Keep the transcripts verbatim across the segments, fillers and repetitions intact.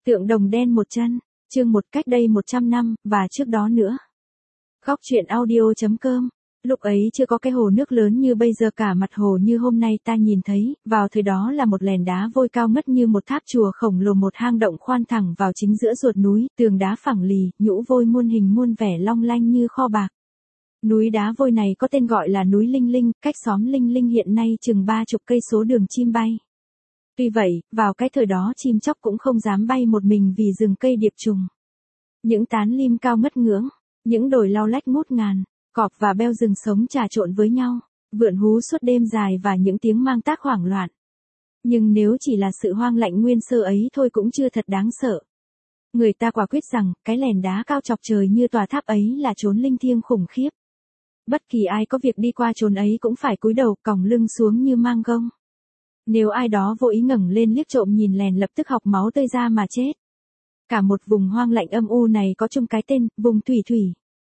Tượng đồng đen một chân, chương một cách đây một trăm năm, và trước đó nữa. Góc truyện audio.com. Lúc ấy chưa có cái hồ nước lớn như bây giờ, cả mặt hồ như hôm nay ta nhìn thấy, vào thời đó là một lèn đá vôi cao ngất như một tháp chùa khổng lồ, một hang động khoan thẳng vào chính giữa ruột núi, tường đá phẳng lì, nhũ vôi muôn hình muôn vẻ long lanh như kho bạc. Núi đá vôi này có tên gọi là núi Linh Linh, cách xóm Linh Linh hiện nay chừng ba chục cây số đường chim bay. Tuy vậy, vào cái thời đó chim chóc cũng không dám bay một mình vì rừng cây điệp trùng. Những tán lim cao ngất ngưỡng, những đồi lau lách ngút ngàn, cọp và beo rừng sống trà trộn với nhau, vượn hú suốt đêm dài và những tiếng mang tác hoảng loạn. Nhưng nếu chỉ là sự hoang lạnh nguyên sơ ấy thôi cũng chưa thật đáng sợ. Người ta quả quyết rằng, cái lèn đá cao chọc trời như tòa tháp ấy là chốn linh thiêng khủng khiếp. Bất kỳ ai có việc đi qua chốn ấy cũng phải cúi đầu còng lưng xuống như mang gông. Nếu ai đó vô ý ngẩng lên liếc trộm nhìn lèn lập tức học máu tơi ra mà chết. Cả một vùng hoang lạnh âm u này có chung cái tên, vùng thủy thủy.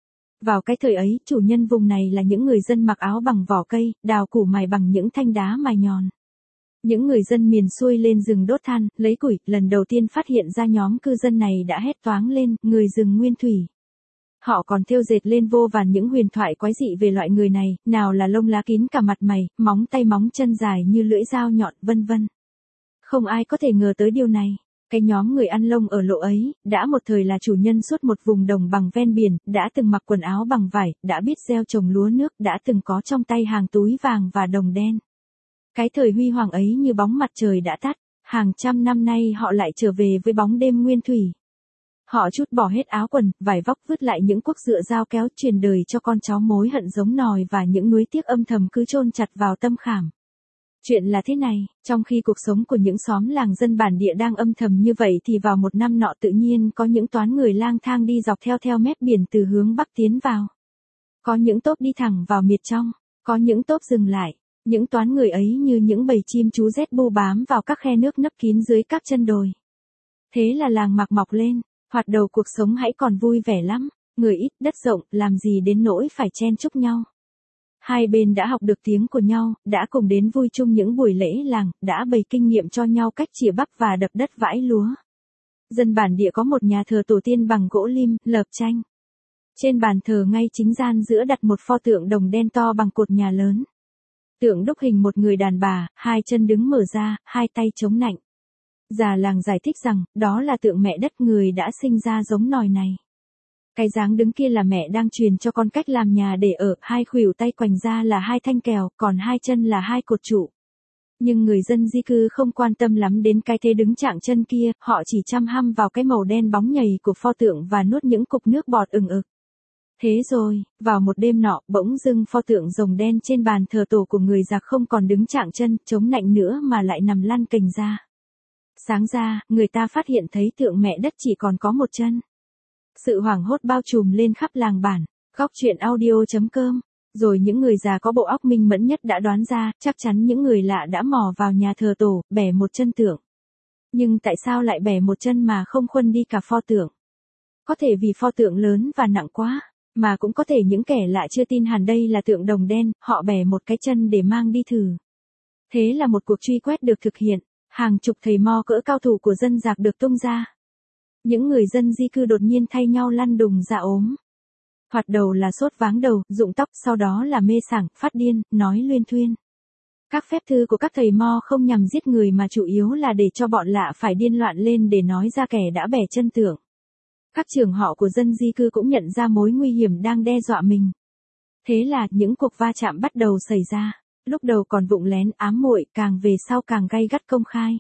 Vào cái thời ấy, chủ nhân vùng này là những người dân mặc áo bằng vỏ cây, đào củ mài bằng những thanh đá mài nhọn. Những người dân miền xuôi lên rừng đốt than, lấy củi, lần đầu tiên phát hiện ra nhóm cư dân này đã hét toáng lên, người rừng nguyên thủy. Họ còn thêu dệt lên vô vàn những huyền thoại quái dị về loại người này, nào là lông lá kín cả mặt mày, móng tay móng chân dài như lưỡi dao nhọn, vân vân. Không ai có thể ngờ tới điều này. Cái nhóm người ăn lông ở lộ ấy, đã một thời là chủ nhân suốt một vùng đồng bằng ven biển, đã từng mặc quần áo bằng vải, đã biết gieo trồng lúa nước, đã từng có trong tay hàng túi vàng và đồng đen. Cái thời huy hoàng ấy như bóng mặt trời đã tắt, hàng trăm năm nay họ lại trở về với bóng đêm nguyên thủy. Họ trút bỏ hết áo quần, vải vóc, vứt lại những cuốc dựa dao kéo, truyền đời cho con cháu mối hận giống nòi và những nuối tiếc âm thầm cứ chôn chặt vào tâm khảm. Chuyện là thế này, trong khi cuộc sống của những xóm làng dân bản địa đang âm thầm như vậy thì vào một năm nọ tự nhiên có những toán người lang thang đi dọc theo theo mép biển từ hướng bắc tiến vào. Có những tốp đi thẳng vào miệt trong, có những tốp dừng lại, những toán người ấy như những bầy chim chú rét bu bám vào các khe nước nấp kín dưới các chân đồi. Thế là làng mạc mọc lên, hoạt đầu cuộc sống hãy còn vui vẻ lắm, người ít đất rộng, làm gì đến nỗi phải chen chúc nhau. Hai bên đã học được tiếng của nhau, đã cùng đến vui chung những buổi lễ làng, đã bày kinh nghiệm cho nhau cách chĩa bắp và đập đất vãi lúa. Dân bản địa có một nhà thờ tổ tiên bằng gỗ lim, lợp tranh. Trên bàn thờ ngay chính gian giữa đặt một pho tượng đồng đen to bằng cột nhà lớn. Tượng đúc hình một người đàn bà, hai chân đứng mở ra, hai tay chống nạnh. Già làng giải thích rằng, đó là tượng mẹ đất người đã sinh ra giống nòi này. Cái dáng đứng kia là mẹ đang truyền cho con cách làm nhà để ở, hai khuỷu tay quành ra là hai thanh kèo, còn hai chân là hai cột trụ. Nhưng người dân di cư không quan tâm lắm đến cái thế đứng chạng chân kia, họ chỉ chăm hăm vào cái màu đen bóng nhầy của pho tượng và nuốt những cục nước bọt ừng ực. Thế rồi, vào một đêm nọ, bỗng dưng pho tượng rồng đen trên bàn thờ tổ của người giặc không còn đứng chạng chân, chống nạnh nữa mà lại nằm lăn cành ra. Sáng ra, người ta phát hiện thấy tượng mẹ đất chỉ còn có một chân. Sự hoảng hốt bao trùm lên khắp làng bản, góc truyện audio.com. Rồi những người già có bộ óc minh mẫn nhất đã đoán ra, chắc chắn những người lạ đã mò vào nhà thờ tổ, bẻ một chân tượng. Nhưng tại sao lại bẻ một chân mà không khuân đi cả pho tượng? Có thể vì pho tượng lớn và nặng quá, mà cũng có thể những kẻ lạ chưa tin hẳn đây là tượng đồng đen, họ bẻ một cái chân để mang đi thử. Thế là một cuộc truy quét được thực hiện, hàng chục thầy mo cỡ cao thủ của dân giặc được tung ra. Những người dân di cư đột nhiên thay nhau lăn đùng ra ốm. Thoạt đầu là sốt váng đầu, rụng tóc, sau đó là mê sảng, phát điên, nói luyên thuyên. Các phép thư của các thầy mo không nhằm giết người mà chủ yếu là để cho bọn lạ phải điên loạn lên để nói ra kẻ đã bẻ chân tượng. Các trưởng họ của dân di cư cũng nhận ra mối nguy hiểm đang đe dọa mình. Thế là những cuộc va chạm bắt đầu xảy ra, lúc đầu còn vụng lén ám muội, càng về sau càng gay gắt công khai.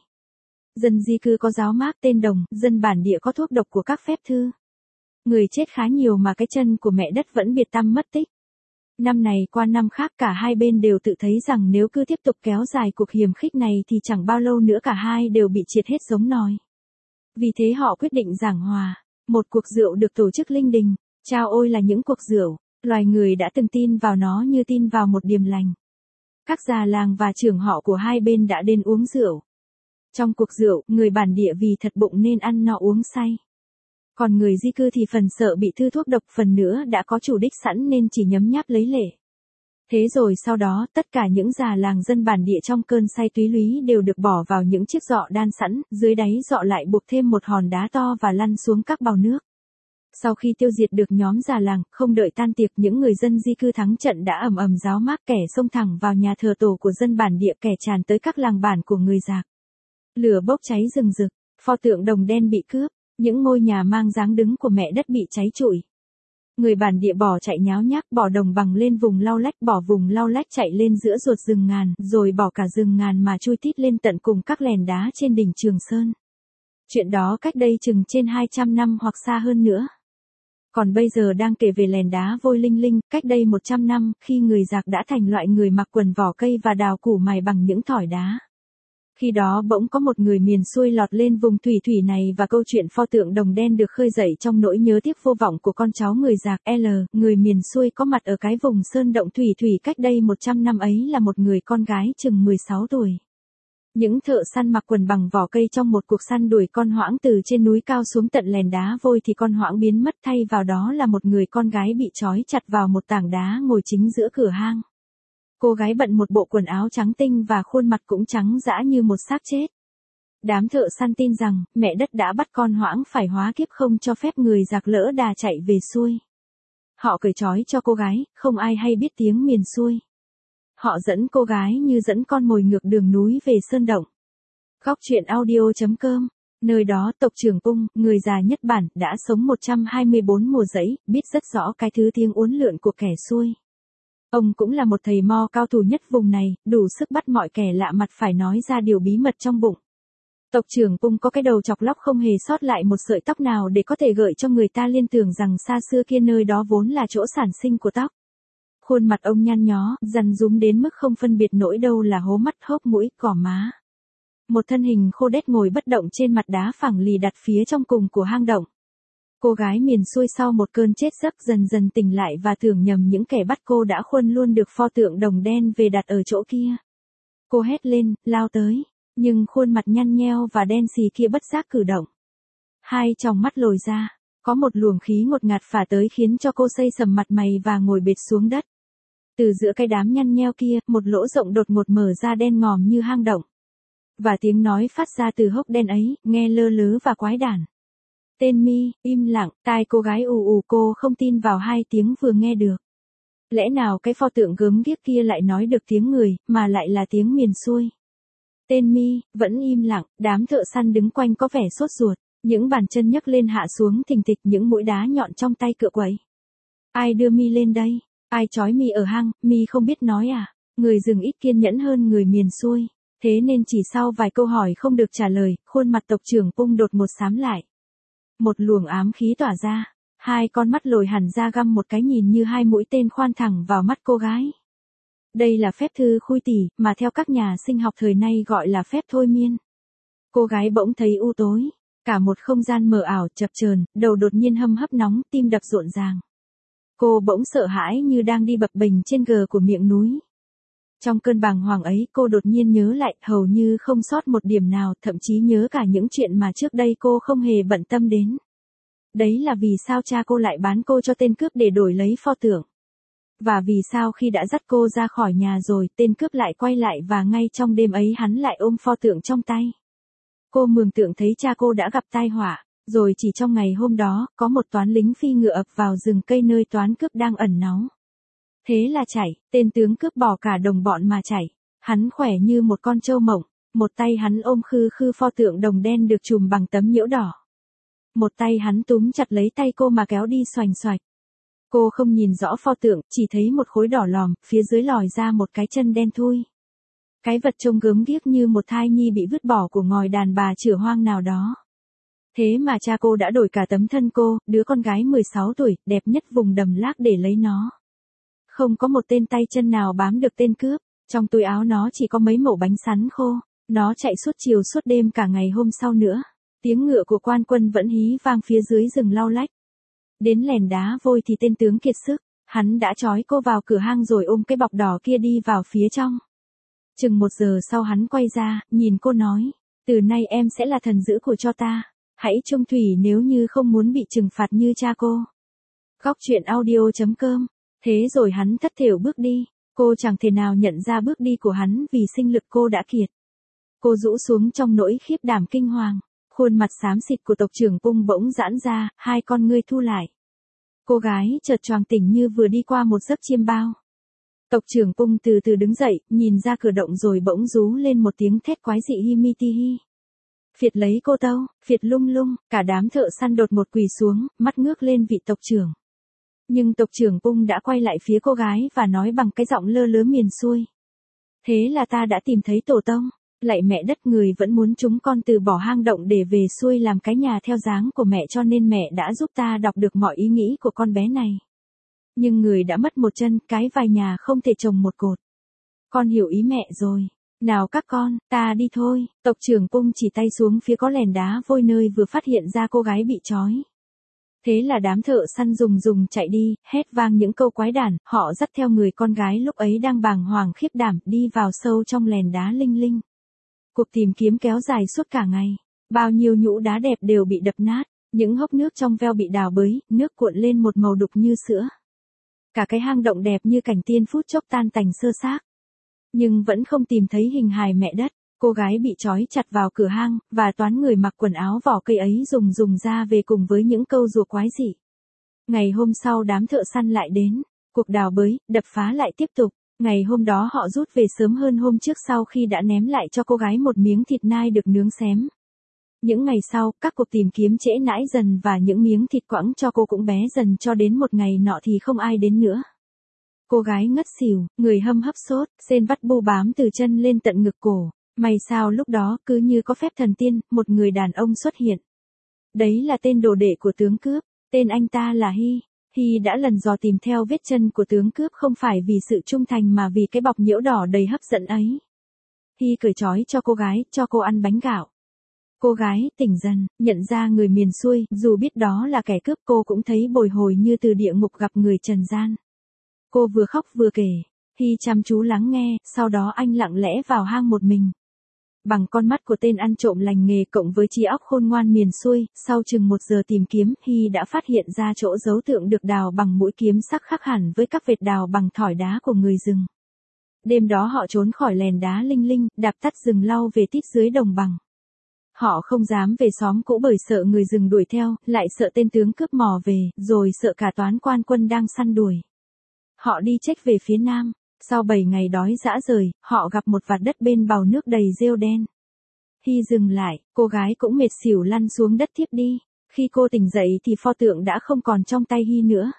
Dân di cư có giáo mác tên đồng, dân bản địa có thuốc độc của các phép thư. Người chết khá nhiều mà cái chân của mẹ đất vẫn biệt tăm mất tích. Năm này qua năm khác cả hai bên đều tự thấy rằng nếu cứ tiếp tục kéo dài cuộc hiềm khích này thì chẳng bao lâu nữa cả hai đều bị triệt hết giống nòi. Vì thế họ quyết định giảng hòa. Một cuộc rượu được tổ chức linh đình. Chao ôi là những cuộc rượu, loài người đã từng tin vào nó như tin vào một điềm lành. Các già làng và trưởng họ của hai bên đã đến uống rượu. Trong cuộc rượu, người bản địa vì thật bụng nên ăn no uống say. Còn người di cư thì phần sợ bị thư thuốc độc, phần nữa đã có chủ đích sẵn nên chỉ nhấm nháp lấy lệ. Thế rồi sau đó, tất cả những già làng dân bản địa trong cơn say túy lúy đều được bỏ vào những chiếc giọ đan sẵn, dưới đáy giọ lại buộc thêm một hòn đá to và lăn xuống các bào nước. Sau khi tiêu diệt được nhóm già làng, không đợi tan tiệc, những người dân di cư thắng trận đã ầm ầm ráo mác, kẻ xông thẳng vào nhà thờ tổ của dân bản địa, kẻ tràn tới các làng bản của người Giạc. Lửa bốc cháy rừng rực, pho tượng đồng đen bị cướp, những ngôi nhà mang dáng đứng của mẹ đất bị cháy trụi. Người bản địa bỏ chạy nháo nhác, bỏ đồng bằng lên vùng lau lách, bỏ vùng lau lách chạy lên giữa ruột rừng ngàn, rồi bỏ cả rừng ngàn mà chui tít lên tận cùng các lèn đá trên đỉnh Trường Sơn. Chuyện đó cách đây chừng trên hai trăm năm hoặc xa hơn nữa. Còn bây giờ đang kể về lèn đá Vôi Linh Linh, cách đây một trăm năm, khi người Giạc đã thành loại người mặc quần vỏ cây và đào củ mài bằng những thỏi đá. Khi đó bỗng có một người miền xuôi lọt lên vùng thủy thủy này và câu chuyện pho tượng đồng đen được khơi dậy trong nỗi nhớ tiếc vô vọng của con cháu người Giạc. L, người miền xuôi có mặt ở cái vùng sơn động thủy thủy cách đây một trăm năm ấy là một người con gái chừng mười sáu tuổi. Những thợ săn mặc quần bằng vỏ cây trong một cuộc săn đuổi con hoãng từ trên núi cao xuống tận lèn đá Vôi thì con hoãng biến mất, thay vào đó là một người con gái bị trói chặt vào một tảng đá ngồi chính giữa cửa hang. Cô gái bận một bộ quần áo trắng tinh và khuôn mặt cũng trắng dã như một xác chết. Đám thợ săn tin rằng, mẹ đất đã bắt con hoãng phải hóa kiếp, không cho phép người Giạc lỡ đà chạy về xuôi. Họ cởi trói cho cô gái, không ai hay biết tiếng miền xuôi. Họ dẫn cô gái như dẫn con mồi ngược đường núi về sơn động. Góc truyện audio chấm com. Nơi đó tộc trưởng Ung, người già nhất bản, đã sống một trăm hai mươi bốn mùa giẫy, biết rất rõ cái thứ tiếng uốn lượn của kẻ xuôi. Ông cũng là một thầy mo cao thủ nhất vùng này, đủ sức bắt mọi kẻ lạ mặt phải nói ra điều bí mật trong bụng. Tộc trưởng Ung có cái đầu chọc lóc không hề sót lại một sợi tóc nào để có thể gợi cho người ta liên tưởng rằng xa xưa kia nơi đó vốn là chỗ sản sinh của tóc. Khuôn mặt ông nhăn nhó, rằn rúm đến mức không phân biệt nổi đâu là hố mắt, hốc mũi, cỏ má. Một thân hình khô đét ngồi bất động trên mặt đá phẳng lì đặt phía trong cùng của hang động. Cô gái miền xuôi sau một cơn chết giấc dần dần tỉnh lại và tưởng nhầm những kẻ bắt cô đã khuân luôn được pho tượng đồng đen về đặt ở chỗ kia. Cô hét lên, lao tới, nhưng khuôn mặt nhăn nheo và đen xì kia bất giác cử động. Hai tròng mắt lồi ra, có một luồng khí ngột ngạt phả tới khiến cho cô xây sầm mặt mày và ngồi bệt xuống đất. Từ giữa cái đám nhăn nheo kia, một lỗ rộng đột ngột mở ra đen ngòm như hang động. Và tiếng nói phát ra từ hốc đen ấy, nghe lơ lớ và quái đản. Tên Mi, im lặng, tai cô gái ù ù, cô không tin vào hai tiếng vừa nghe được. Lẽ nào cái pho tượng gớm ghiếc kia lại nói được tiếng người, mà lại là tiếng miền xuôi. Tên Mi, vẫn im lặng, đám thợ săn đứng quanh có vẻ sốt ruột, những bàn chân nhấc lên hạ xuống thình thịch, những mũi đá nhọn trong tay cựa quậy. Ai đưa Mi lên đây? Ai trói Mi ở hang? Mi không biết nói à? Người rừng ít kiên nhẫn hơn người miền xuôi, thế nên chỉ sau vài câu hỏi không được trả lời, khuôn mặt tộc trưởng Ung đột ngột xám lại. Một luồng ám khí tỏa ra, hai con mắt lồi hẳn ra găm một cái nhìn như hai mũi tên khoan thẳng vào mắt cô gái. Đây là phép thư khui tỉ, mà theo các nhà sinh học thời nay gọi là phép thôi miên. Cô gái bỗng thấy u tối, cả một không gian mờ ảo chập chờn, đầu đột nhiên hâm hấp nóng, tim đập rộn ràng. Cô bỗng sợ hãi như đang đi bập bềnh trên gờ của miệng núi. Trong cơn bàng hoàng ấy, cô đột nhiên nhớ lại, hầu như không sót một điểm nào, thậm chí nhớ cả những chuyện mà trước đây cô không hề bận tâm đến. Đấy là vì sao cha cô lại bán cô cho tên cướp để đổi lấy pho tượng. Và vì sao khi đã dắt cô ra khỏi nhà rồi, tên cướp lại quay lại và ngay trong đêm ấy hắn lại ôm pho tượng trong tay. Cô mường tượng thấy cha cô đã gặp tai họa, rồi chỉ trong ngày hôm đó, có một toán lính phi ngựa ập vào rừng cây nơi toán cướp đang ẩn náu. Thế là chạy, tên tướng cướp bỏ cả đồng bọn mà chạy. Hắn khỏe như một con trâu mộng, một tay hắn ôm khư khư pho tượng đồng đen được trùm bằng tấm nhiễu đỏ. Một tay hắn túm chặt lấy tay cô mà kéo đi xoành xoạch. Cô không nhìn rõ pho tượng, chỉ thấy một khối đỏ lòm, phía dưới lòi ra một cái chân đen thui. Cái vật trông gớm ghiếc như một thai nhi bị vứt bỏ của ngòi đàn bà chửa hoang nào đó. Thế mà cha cô đã đổi cả tấm thân cô, đứa con gái mười sáu tuổi, đẹp nhất vùng Đầm Lác để lấy nó. Không có một tên tay chân nào bám được tên cướp, trong túi áo nó chỉ có mấy mẩu bánh sắn khô, nó chạy suốt chiều suốt đêm cả ngày hôm sau nữa. Tiếng ngựa của quan quân vẫn hí vang phía dưới rừng lau lách. Đến lèn đá Vôi thì tên tướng kiệt sức, hắn đã trói cô vào cửa hang rồi ôm cái bọc đỏ kia đi vào phía trong. Chừng một giờ sau hắn quay ra, nhìn cô nói, từ nay em sẽ là thần dữ của cho ta, hãy trông thủy nếu như không muốn bị trừng phạt như cha cô. Góc truyện audio chấm com. Thế rồi hắn thất thểu bước đi, Cô chẳng thể nào nhận ra bước đi của hắn vì sinh lực cô đã kiệt. Cô rũ xuống trong nỗi khiếp đảm kinh hoàng. Khuôn mặt xám xịt của tộc trưởng Pung bỗng giãn ra, hai con ngươi thu lại. Cô gái chợt choàng tỉnh như vừa đi qua một giấc chiêm bao. Tộc trưởng Pung từ từ đứng dậy, nhìn ra cửa động rồi bỗng rú lên một tiếng thét quái dị hi mi ti hi. Phiệt lấy cô tâu, phiệt lung lung, cả đám thợ săn đột một quỳ xuống, mắt ngước lên vị tộc trưởng. Nhưng tộc trưởng Pung đã quay lại phía cô gái và nói bằng cái giọng lơ lớ miền xuôi. Thế là ta đã tìm thấy tổ tông, lạy mẹ đất, người vẫn muốn chúng con từ bỏ hang động để về xuôi làm cái nhà theo dáng của mẹ, cho nên mẹ đã giúp ta đọc được mọi ý nghĩ của con bé này. Nhưng người đã mất một chân, cái vài nhà không thể trồng một cột. Con hiểu ý mẹ rồi. Nào các con, ta đi thôi. Tộc trưởng Pung chỉ tay xuống phía có lèn đá vôi nơi vừa phát hiện ra cô gái bị trói. Thế là đám thợ săn dùng dùng chạy đi, hét vang những câu quái đản, họ dắt theo người con gái lúc ấy đang bàng hoàng khiếp đảm, đi vào sâu trong lèn đá linh linh. Cuộc tìm kiếm kéo dài suốt cả ngày. Bao nhiêu nhũ đá đẹp đều bị đập nát, những hốc nước trong veo bị đào bới, nước cuộn lên một màu đục như sữa. Cả cái hang động đẹp như cảnh tiên phút chốc tan tành sơ xác. Nhưng vẫn không tìm thấy hình hài mẹ đất. Cô gái bị trói chặt vào cửa hang, và toán người mặc quần áo vỏ cây ấy dùng dùng ra về cùng với những câu rùa quái dị. Ngày hôm sau đám thợ săn lại đến, cuộc đào bới, đập phá lại tiếp tục. Ngày hôm đó họ rút về sớm hơn hôm trước sau khi đã ném lại cho cô gái một miếng thịt nai được nướng xém. Những ngày sau, các cuộc tìm kiếm trễ nãi dần và những miếng thịt quãng cho cô cũng bé dần, cho đến một ngày nọ thì không ai đến nữa. Cô gái ngất xỉu, người hâm hấp sốt, sên vắt bu bám từ chân lên tận ngực cổ. May sao lúc đó, cứ như có phép thần tiên, một người đàn ông xuất hiện. Đấy là tên đồ đệ của tướng cướp, tên anh ta là Hy. Hy đã lần dò tìm theo vết chân của tướng cướp không phải vì sự trung thành mà vì cái bọc nhiễu đỏ đầy hấp dẫn ấy. Hy cởi trói cho cô gái, cho cô ăn bánh gạo. Cô gái tỉnh dần, nhận ra người miền xuôi, dù biết đó là kẻ cướp cô cũng thấy bồi hồi như từ địa ngục gặp người trần gian. Cô vừa khóc vừa kể, Hy chăm chú lắng nghe, sau đó anh lặng lẽ vào hang một mình. Bằng con mắt của tên ăn trộm lành nghề cộng với trí óc khôn ngoan miền xuôi, sau chừng một giờ tìm kiếm, Hy đã phát hiện ra chỗ dấu tượng được đào bằng mũi kiếm sắc khác hẳn với các vệt đào bằng thỏi đá của người rừng. Đêm đó họ trốn khỏi lèn đá linh linh, đạp tắt rừng lau về tít dưới đồng bằng. Họ không dám về xóm cũ bởi sợ người rừng đuổi theo, lại sợ tên tướng cướp mò về, rồi sợ cả toán quan quân đang săn đuổi. Họ đi chếch về phía nam. Sau bảy ngày đói dã rời, họ gặp một vạt đất bên bào nước đầy rêu đen. Hy dừng lại, cô gái cũng mệt xỉu lăn xuống đất thiếp đi. Khi cô tỉnh dậy thì pho tượng đã không còn trong tay Hy nữa.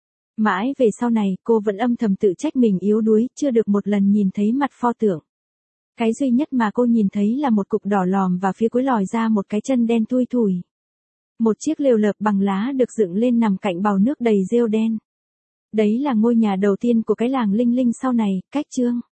Mãi về sau này, cô vẫn âm thầm tự trách mình yếu đuối, chưa được một lần nhìn thấy mặt pho tượng. Cái duy nhất mà cô nhìn thấy là một cục đỏ lòm và phía cuối lòi ra một cái chân đen thui thủi. Một chiếc lều lợp bằng lá được dựng lên nằm cạnh bào nước đầy rêu đen. Đấy là ngôi nhà đầu tiên của cái làng linh linh sau này, cách chương.